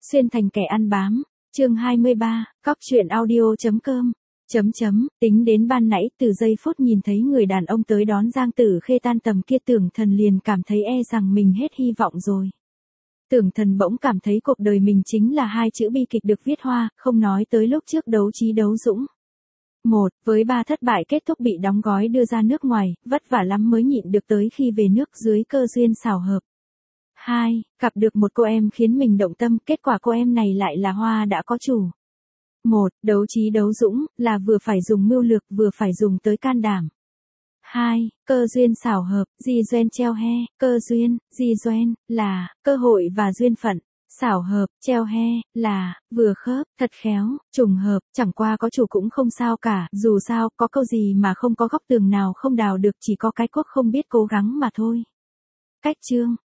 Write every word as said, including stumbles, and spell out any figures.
Xuyên thành kẻ ăn bám, chương hai mươi ba, cóc truyện audio.com, chấm chấm, tính đến ban nãy từ giây phút nhìn thấy người đàn ông tới đón Giang Tử Khê tan tầm kia Tưởng Thần liền cảm thấy e rằng mình hết hy vọng rồi. Tưởng Thần bỗng cảm thấy cuộc đời mình chính là hai chữ bi kịch được viết hoa, không nói tới lúc trước đấu trí đấu dũng. Một, với ba thất bại kết thúc bị đóng gói đưa ra nước ngoài, vất vả lắm mới nhịn được tới khi về nước dưới cơ duyên xảo hợp. Hai, gặp được một cô em khiến mình động tâm, kết quả cô em này lại là hoa đã có chủ. Một, đấu trí đấu dũng, là vừa phải dùng mưu lược vừa phải dùng tới can đảm. Hai, cơ duyên xảo hợp, di duyên treo he, cơ duyên, di duyên, là, cơ hội và duyên phận. Xảo hợp, treo he, là, vừa khớp, thật khéo, trùng hợp, chẳng qua có chủ cũng không sao cả, dù sao, có câu gì mà không có góc tường nào không đào được, chỉ có cái cuốc không biết cố gắng mà thôi. Cách chương,